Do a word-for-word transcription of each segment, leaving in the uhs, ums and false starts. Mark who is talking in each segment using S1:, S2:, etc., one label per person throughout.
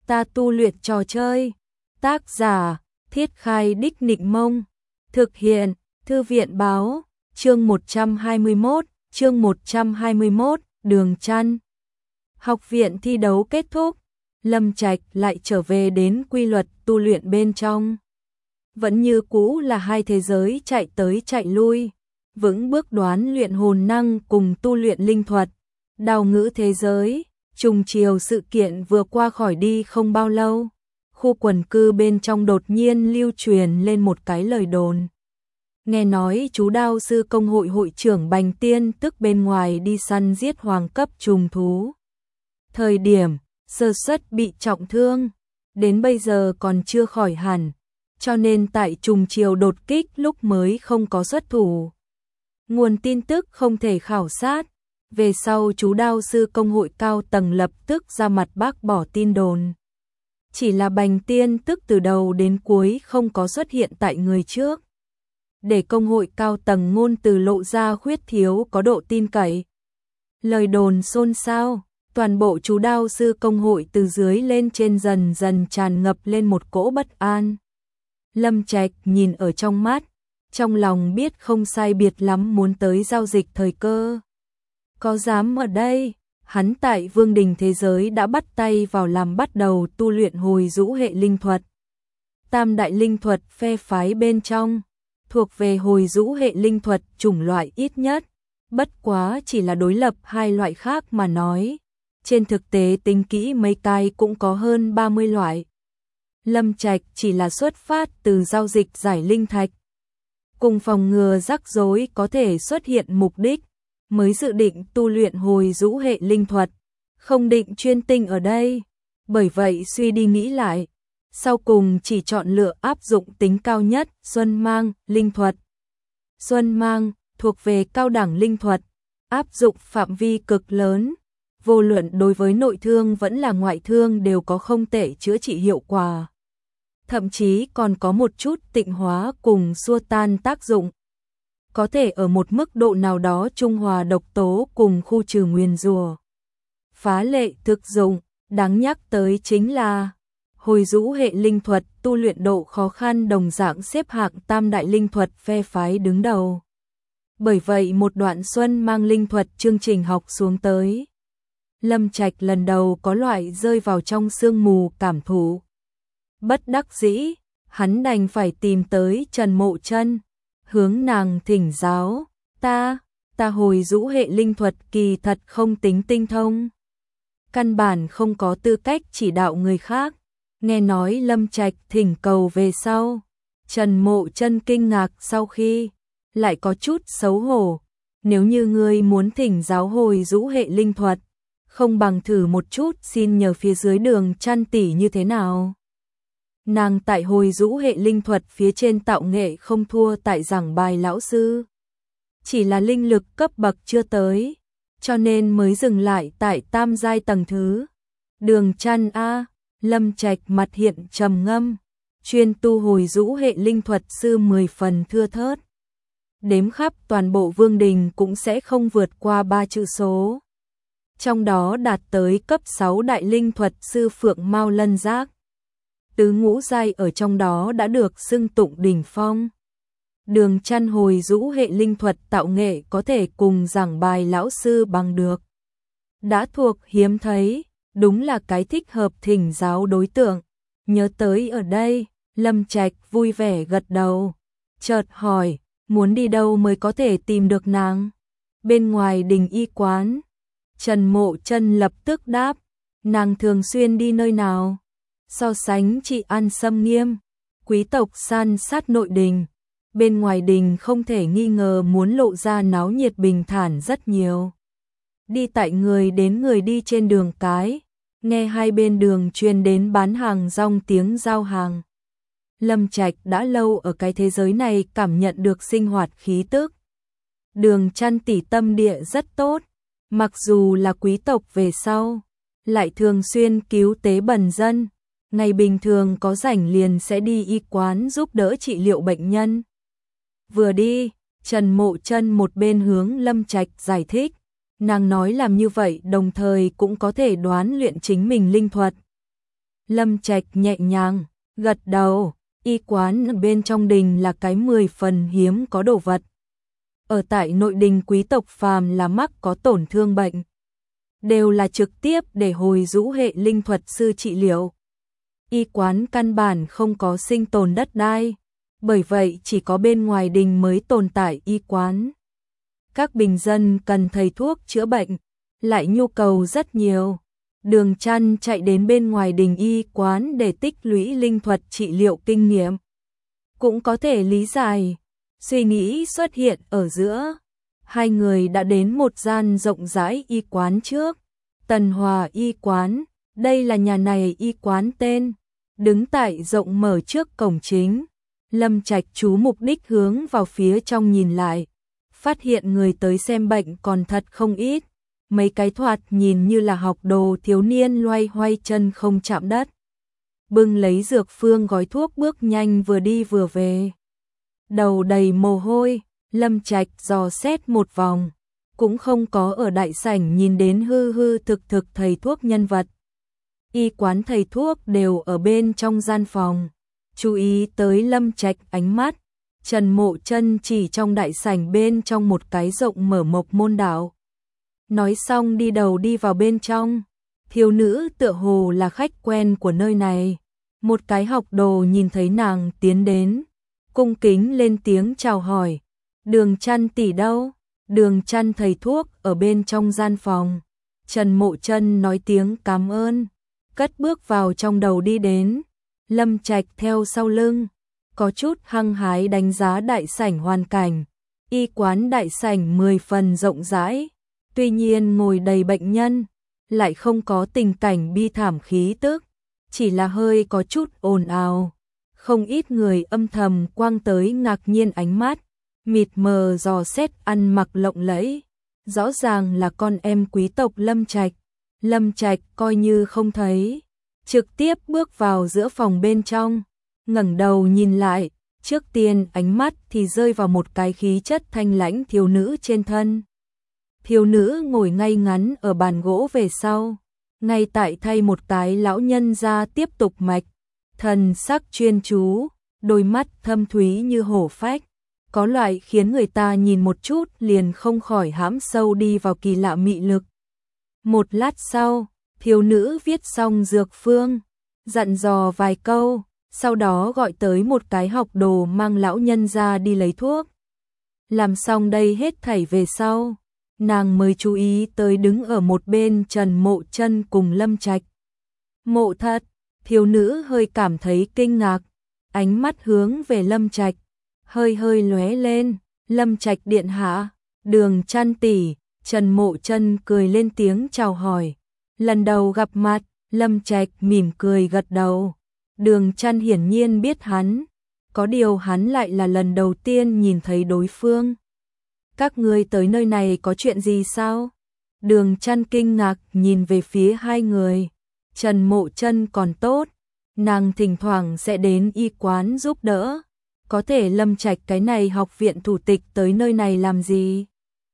S1: Ta tu luyện trò chơi. Tác giả: Thiết Khai Đích Nịnh Mông. Thực hiện: Thư viện báo. Chương một trăm hai mươi mốt, chương một trăm hai mươi mốt, Đường Chăn. Học viện thi đấu kết thúc, Lâm Trạch lại trở về đến quy luật tu luyện bên trong. Vẫn như cũ là hai thế giới chạy tới chạy lui, vững bước đoán luyện hồn năng cùng tu luyện linh thuật. Đào ngữ thế giới, trùng chiều sự kiện vừa qua khỏi đi không bao lâu, khu quần cư bên trong đột nhiên lưu truyền lên một cái lời đồn. Nghe nói chú đao sư công hội hội trưởng Bành Tiên tức bên ngoài đi săn giết hoàng cấp trùng thú. Thời điểm, sơ suất bị trọng thương, đến bây giờ còn chưa khỏi hẳn, cho nên tại trùng chiều đột kích lúc mới không có xuất thủ. Nguồn tin tức không thể khảo sát, về sau chú đao sư công hội cao tầng lập tức ra mặt bác bỏ tin đồn. Chỉ là Bành Tiên tức từ đầu đến cuối không có xuất hiện tại người trước, để công hội cao tầng ngôn từ lộ ra khuyết thiếu có độ tin cậy. Lời đồn xôn xao, toàn bộ chú đao sư công hội từ dưới lên trên dần dần tràn ngập lên một cỗ bất an. Lâm Trạch nhìn ở trong mắt, trong lòng biết không sai biệt lắm muốn tới giao dịch thời cơ. Có dám ở đây, hắn tại Vương Đình thế giới đã bắt tay vào làm bắt đầu tu luyện hồi rũ hệ linh thuật. Tam đại linh thuật phe phái bên trong, thuộc về hồi rũ hệ linh thuật chủng loại ít nhất, bất quá chỉ là đối lập hai loại khác mà nói. Trên thực tế tính kỹ mấy cái cũng có hơn ba mươi loại. Lâm Trạch chỉ là xuất phát từ giao dịch giải linh thạch, cùng phòng ngừa rắc rối có thể xuất hiện mục đích, mới dự định tu luyện hồi rũ hệ linh thuật, không định chuyên tinh ở đây. Bởi vậy suy đi nghĩ lại, sau cùng chỉ chọn lựa áp dụng tính cao nhất Xuân Mang linh thuật. Xuân Mang thuộc về cao đẳng linh thuật, áp dụng phạm vi cực lớn, vô luận đối với nội thương vẫn là ngoại thương đều có không tệ chữa trị hiệu quả. Thậm chí còn có một chút tịnh hóa cùng xua tan tác dụng. Có thể ở một mức độ nào đó trung hòa độc tố cùng khu trừ nguyền rủa. Phá lệ thực dụng, đáng nhắc tới chính là hồi rũ hệ linh thuật tu luyện độ khó khăn đồng dạng xếp hạng tam đại linh thuật phe phái đứng đầu. Bởi vậy một đoạn Xuân Mang linh thuật chương trình học xuống tới, Lâm Trạch lần đầu có loại rơi vào trong sương mù cảm thụ. Bất đắc dĩ, hắn đành phải tìm tới Trần Mộ Chân, hướng nàng thỉnh giáo. Ta, ta hồi rũ hệ linh thuật kỳ thật không tính tinh thông, căn bản không có tư cách chỉ đạo người khác. Nghe nói Lâm Trạch thỉnh cầu về sau, Trần Mộ Chân kinh ngạc sau khi, lại có chút xấu hổ. Nếu như ngươi muốn thỉnh giáo hồi rũ hệ linh thuật, không bằng thử một chút xin nhờ phía dưới Đường Chăn tỷ như thế nào. Nàng tại hồi rũ hệ linh thuật phía trên tạo nghệ không thua tại giảng bài lão sư, chỉ là linh lực cấp bậc chưa tới, cho nên mới dừng lại tại tam giai tầng thứ. Đường Chăn a, Lâm Trạch mặt hiện trầm ngâm, chuyên tu hồi rũ hệ linh thuật sư mười phần thưa thớt, đếm khắp toàn bộ Vương Đình cũng sẽ không vượt qua ba chữ số. Trong đó đạt tới cấp sáu đại linh thuật sư Phượng Mao Lân Giác, tứ ngũ giai ở trong đó đã được xưng tụng đỉnh phong. Đường Chăn hồi rũ hệ linh thuật tạo nghệ có thể cùng giảng bài lão sư bằng được, đã thuộc hiếm thấy, đúng là cái thích hợp thỉnh giáo đối tượng. Nhớ tới ở đây, Lâm Trạch vui vẻ gật đầu, chợt hỏi, muốn đi đâu mới có thể tìm được nàng? Bên ngoài đình y quán. Trần Mộ Chân lập tức đáp, nàng thường xuyên đi nơi nào? So sánh trị an xâm nghiêm, quý tộc san sát nội đình, bên ngoài đình không thể nghi ngờ muốn lộ ra náo nhiệt bình thản rất nhiều. Đi tại người đến người đi trên đường cái, nghe hai bên đường truyền đến bán hàng rong tiếng giao hàng. Lâm Trạch đã lâu ở cái thế giới này cảm nhận được sinh hoạt khí tức. Đường Chăn tỷ tâm địa rất tốt, mặc dù là quý tộc về sau, lại thường xuyên cứu tế bần dân, ngày bình thường có rảnh liền sẽ đi y quán giúp đỡ trị liệu bệnh nhân. Vừa đi, Trần Mộ Chân một bên hướng Lâm Trạch giải thích, nàng nói làm như vậy đồng thời cũng có thể đoán luyện chính mình linh thuật. Lâm Trạch nhẹ nhàng gật đầu, y quán ở bên trong đình là cái mười phần hiếm có đồ vật. Ở tại nội đình quý tộc phàm là mắc có tổn thương bệnh, đều là trực tiếp để hồi rũ hệ linh thuật sư trị liệu. Y quán căn bản không có sinh tồn đất đai, bởi vậy chỉ có bên ngoài đình mới tồn tại y quán. Các bình dân cần thầy thuốc chữa bệnh, lại nhu cầu rất nhiều. Đường Chăn chạy đến bên ngoài đình y quán để tích lũy linh thuật trị liệu kinh nghiệm. Cũng có thể lý giải, suy nghĩ xuất hiện ở giữa. Hai người đã đến một gian rộng rãi y quán trước. Tần Hòa y quán, đây là nhà này y quán tên. Đứng tại rộng mở trước cổng chính, Lâm Trạch chú mục đích hướng vào phía trong nhìn lại. Phát hiện người tới xem bệnh còn thật không ít. Mấy cái thoạt nhìn như là học đồ thiếu niên loay hoay chân không chạm đất. Bưng lấy dược phương gói thuốc bước nhanh vừa đi vừa về. Đầu đầy mồ hôi, Lâm Trạch dò xét một vòng. Cũng không có ở đại sảnh nhìn đến hư hư thực thực thầy thuốc nhân vật. Y quán thầy thuốc đều ở bên trong gian phòng. Chú ý tới Lâm Trạch ánh mắt. Trần Mộ Chân chỉ trong đại sảnh bên trong một cái rộng mở mộc môn đạo. Nói xong đi đầu đi vào bên trong. Thiếu nữ tựa hồ là khách quen của nơi này. Một cái học đồ nhìn thấy nàng tiến đến, cung kính lên tiếng chào hỏi. Đường Chăn tỷ đâu? Đường Chăn thầy thuốc ở bên trong gian phòng. Trần Mộ Chân nói tiếng cảm ơn, cất bước vào trong đầu đi đến. Lâm Trạch theo sau lưng, có chút hăng hái đánh giá đại sảnh hoàn cảnh. Y quán đại sảnh mười phần rộng rãi, tuy nhiên ngồi đầy bệnh nhân, lại không có tình cảnh bi thảm khí tức, chỉ là hơi có chút ồn ào. Không ít người âm thầm quang tới ngạc nhiên ánh mắt, mịt mờ dò xét ăn mặc lộng lẫy, rõ ràng là con em quý tộc Lâm Trạch. Lâm Trạch coi như không thấy, trực tiếp bước vào giữa phòng bên trong, ngẩng đầu nhìn lại, trước tiên ánh mắt thì rơi vào một cái khí chất thanh lãnh thiếu nữ trên thân. Thiếu nữ ngồi ngay ngắn ở bàn gỗ về sau, ngay tại thay một cái lão nhân ra tiếp tục mạch, thần sắc chuyên chú, đôi mắt thâm thúy như hổ phách, có loại khiến người ta nhìn một chút liền không khỏi hãm sâu đi vào kỳ lạ mị lực. Một lát sau, thiếu nữ viết xong dược phương, dặn dò vài câu, sau đó gọi tới một cái học đồ mang lão nhân ra đi lấy thuốc. Làm xong đây hết thảy về sau, nàng mới chú ý tới đứng ở một bên Trần Mộ Chân cùng Lâm Trạch. Mộ thật, thiếu nữ hơi cảm thấy kinh ngạc, ánh mắt hướng về Lâm Trạch, hơi hơi lóe lên. Lâm Trạch điện hạ, Đường Chăn tỷ. Trần Mộ Chân cười lên tiếng chào hỏi. Lần đầu gặp mặt, Lâm Trạch mỉm cười gật đầu. Đường Chăn hiển nhiên biết hắn, có điều hắn lại là lần đầu tiên nhìn thấy đối phương. Các ngươi tới nơi này có chuyện gì sao? Đường Chăn kinh ngạc nhìn về phía hai người. Trần Mộ Chân còn tốt, nàng thỉnh thoảng sẽ đến y quán giúp đỡ. Có thể Lâm Trạch cái này học viện thủ tịch tới nơi này làm gì?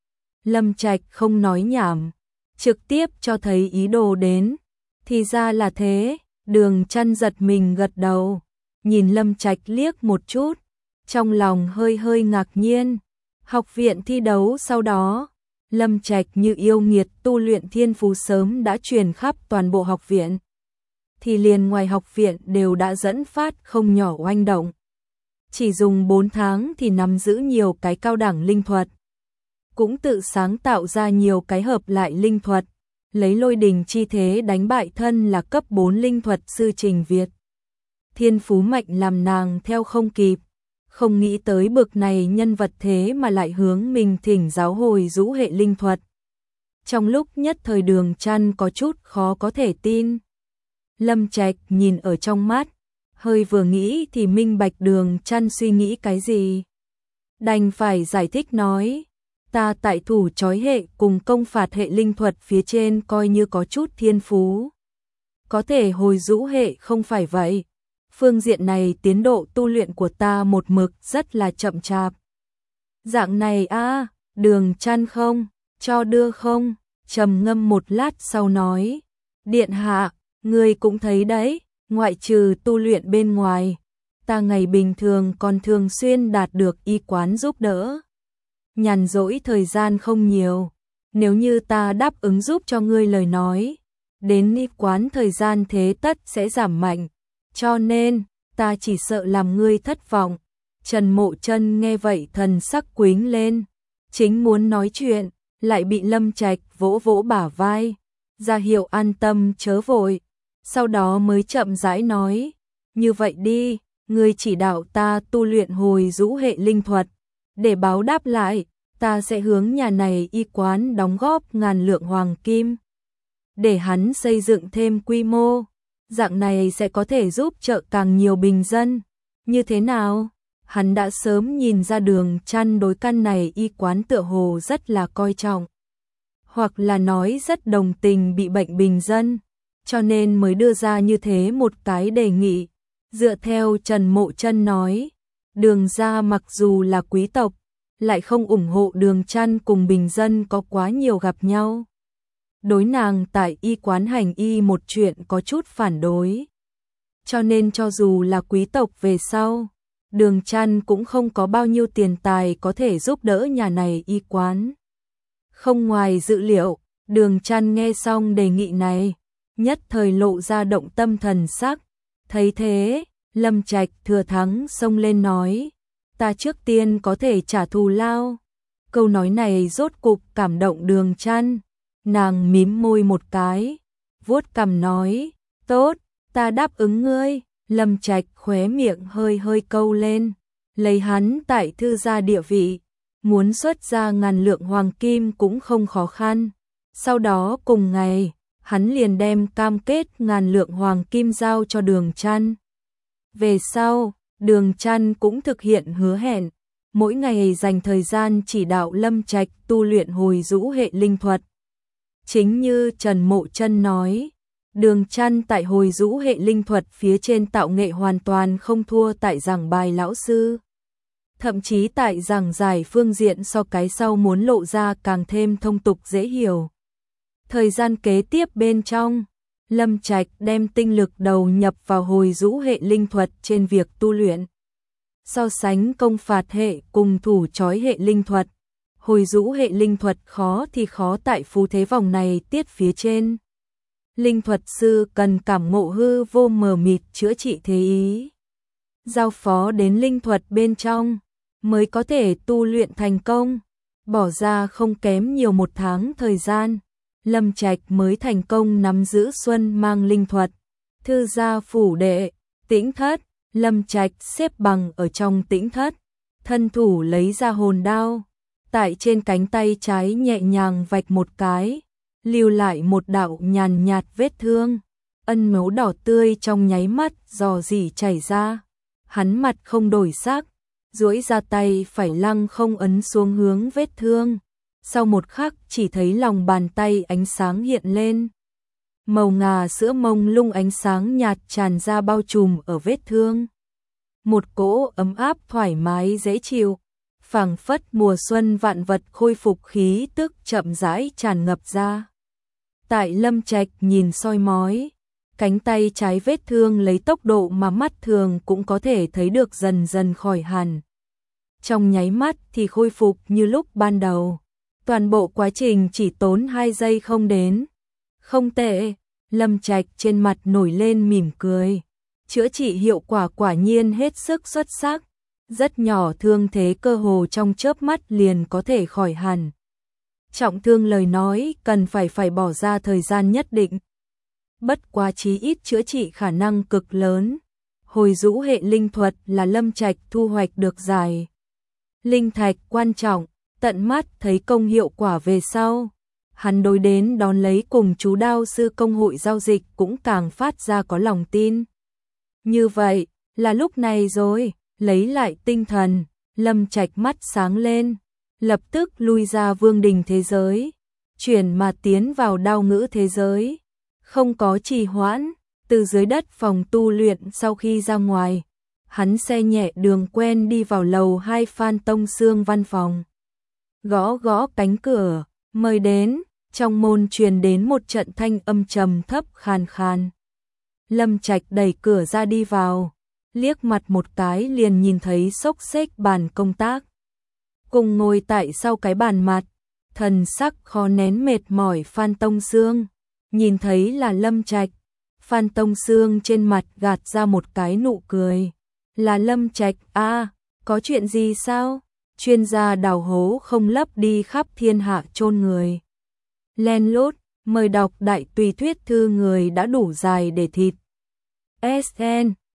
S1: Lâm Trạch không nói nhảm, trực tiếp cho thấy ý đồ đến. Thì ra là thế, Đường Chăn giật mình gật đầu, nhìn Lâm Trạch liếc một chút, trong lòng hơi hơi ngạc nhiên. Học viện thi đấu sau đó, Lâm Trạch như yêu nghiệt tu luyện thiên phú sớm đã truyền khắp toàn bộ học viện. Thì liền ngoài học viện đều đã dẫn phát không nhỏ oanh động. Chỉ dùng bốn tháng thì nắm giữ nhiều cái cao đẳng linh thuật. Cũng tự sáng tạo ra nhiều cái hợp lại linh thuật, lấy lôi đình chi thế đánh bại thân là cấp bốn linh thuật sư Trình Việt. Thiên phú mạnh làm nàng theo không kịp, không nghĩ tới bực này nhân vật thế mà lại hướng mình thỉnh giáo hồi rũ hệ linh thuật. Trong lúc nhất thời Đường Chăn có chút khó có thể tin. Lâm Trạch nhìn ở trong mắt, hơi vừa nghĩ thì minh bạch Đường Chăn suy nghĩ cái gì. Đành phải giải thích nói, ta tại thủ chói hệ cùng công phạt hệ linh thuật phía trên coi như có chút thiên phú. Có thể hồi rũ hệ không phải vậy. Phương diện này tiến độ tu luyện của ta một mực rất là chậm chạp. Dạng này a à, Đường Chăn không, cho đưa không, trầm ngâm một lát sau nói. Điện hạ, người cũng thấy đấy, ngoại trừ tu luyện bên ngoài, ta ngày bình thường còn thường xuyên đạt được y quán giúp đỡ. Nhàn rỗi thời gian không nhiều, nếu như ta đáp ứng giúp cho ngươi lời nói, đến y quán thời gian thế tất sẽ giảm mạnh, cho nên ta chỉ sợ làm ngươi thất vọng. Trần Mộ Chân nghe vậy thần sắc quính lên, chính muốn nói chuyện, lại bị Lâm Trạch vỗ vỗ bả vai, ra hiệu an tâm chớ vội, sau đó mới chậm rãi nói, như vậy đi, ngươi chỉ đạo ta tu luyện hồi rũ hệ linh thuật, để báo đáp lại, ta sẽ hướng nhà này y quán đóng góp ngàn lượng hoàng kim, để hắn xây dựng thêm quy mô, dạng này sẽ có thể giúp trợ càng nhiều bình dân. Như thế nào? Hắn đã sớm nhìn ra Đường Chăn đối căn này y quán tựa hồ rất là coi trọng, hoặc là nói rất đồng tình bị bệnh bình dân, cho nên mới đưa ra như thế một cái đề nghị. Dựa theo Trần Mộ Chân nói, Đường gia mặc dù là quý tộc, lại không ủng hộ Đường Chăn cùng bình dân có quá nhiều gặp nhau. Đối nàng tại y quán hành y một chuyện có chút phản đối. Cho nên cho dù là quý tộc về sau, Đường Chăn cũng không có bao nhiêu tiền tài có thể giúp đỡ nhà này y quán. Không ngoài dự liệu, Đường Chăn nghe xong đề nghị này, nhất thời lộ ra động tâm thần sắc. Thấy thế, Lâm Trạch thừa thắng xông lên nói, ta trước tiên có thể trả thù lao. Câu nói này rốt cục cảm động Đường Chăn, nàng mím môi một cái, vuốt cằm nói, tốt, ta đáp ứng ngươi. Lâm Trạch khóe miệng hơi hơi câu lên, lấy hắn tại thư gia địa vị, muốn xuất ra ngàn lượng hoàng kim cũng không khó khăn. Sau đó cùng ngày, hắn liền đem cam kết ngàn lượng hoàng kim giao cho Đường Chăn. Về sau, Đường Chăn cũng thực hiện hứa hẹn, mỗi ngày dành thời gian chỉ đạo Lâm Trạch tu luyện hồi rũ hệ linh thuật. Chính như Trần Mộ Chân nói, Đường Chăn tại hồi rũ hệ linh thuật phía trên tạo nghệ hoàn toàn không thua tại giảng bài lão sư. Thậm chí tại giảng giải phương diện so cái sau muốn lộ ra càng thêm thông tục dễ hiểu. Thời gian kế tiếp bên trong, Lâm Trạch đem tinh lực đầu nhập vào hồi rũ hệ linh thuật trên việc tu luyện. So sánh công phạt hệ cùng thủ chói hệ linh thuật, hồi rũ hệ linh thuật khó thì khó tại phú thế vòng này tiết phía trên. Linh thuật sư cần cảm ngộ hư vô mờ mịt chữa trị thế ý, giao phó đến linh thuật bên trong, mới có thể tu luyện thành công. Bỏ ra không kém nhiều một tháng thời gian, Lâm Trạch mới thành công nắm giữ Xuân Mang linh thuật. Thư gia phủ đệ, Tĩnh Thất, Lâm Trạch xếp bằng ở trong Tĩnh Thất, thân thủ lấy ra hồn đao, tại trên cánh tay trái nhẹ nhàng vạch một cái, lưu lại một đạo nhàn nhạt vết thương, ân máu đỏ tươi trong nháy mắt rò rỉ chảy ra. Hắn mặt không đổi sắc, duỗi ra tay phải lăng không ấn xuống hướng vết thương. Sau một khắc chỉ thấy lòng bàn tay ánh sáng hiện lên. Màu ngà sữa mông lung ánh sáng nhạt tràn ra bao trùm ở vết thương. Một cỗ ấm áp thoải mái dễ chịu, phảng phất mùa xuân vạn vật khôi phục khí tức chậm rãi tràn ngập ra. Tại Lâm Trạch nhìn soi mói, cánh tay trái vết thương lấy tốc độ mà mắt thường cũng có thể thấy được dần dần khỏi hẳn. Trong nháy mắt thì khôi phục như lúc ban đầu. Toàn bộ quá trình chỉ tốn hai giây không đến. Không tệ, Lâm Trạch trên mặt nổi lên mỉm cười. Chữa trị hiệu quả quả nhiên hết sức xuất sắc. Rất nhỏ thương thế cơ hồ trong chớp mắt liền có thể khỏi hẳn. Trọng thương lời nói cần phải phải bỏ ra thời gian nhất định. Bất quá chí ít chữa trị khả năng cực lớn. Hồi rũ hệ linh thuật là Lâm Trạch thu hoạch được dài. Linh thạch quan trọng, tận mắt thấy công hiệu quả về sau. Hắn đối đến đón lấy cùng chú đao sư công hội giao dịch cũng càng phát ra có lòng tin. Như vậy, là lúc này rồi, lấy lại tinh thần, Lâm Trạch mắt sáng lên, lập tức lui ra vương đình thế giới, chuyển mà tiến vào đao ngữ thế giới. Không có trì hoãn, từ dưới đất phòng tu luyện sau khi ra ngoài, hắn xe nhẹ đường quen đi vào lầu hai Phan Tông Sương văn phòng. Gõ gõ cánh cửa, mời đến, trong môn truyền đến một trận thanh âm trầm thấp khàn khàn. Lâm Trạch đẩy cửa ra đi vào, liếc mặt một cái liền nhìn thấy xốc xếch bàn công tác. Cùng ngồi tại sau cái bàn mặt, thần sắc khó nén mệt mỏi Phan Tông Sương. Nhìn thấy là Lâm Trạch, Phan Tông Sương trên mặt gạt ra một cái nụ cười. Là Lâm Trạch, a, có chuyện gì sao? Chuyên gia đào hố không lấp đi khắp thiên hạ chôn người. Len lút, mời đọc đại tùy thuyết thư người đã đủ dài để thịt. ét en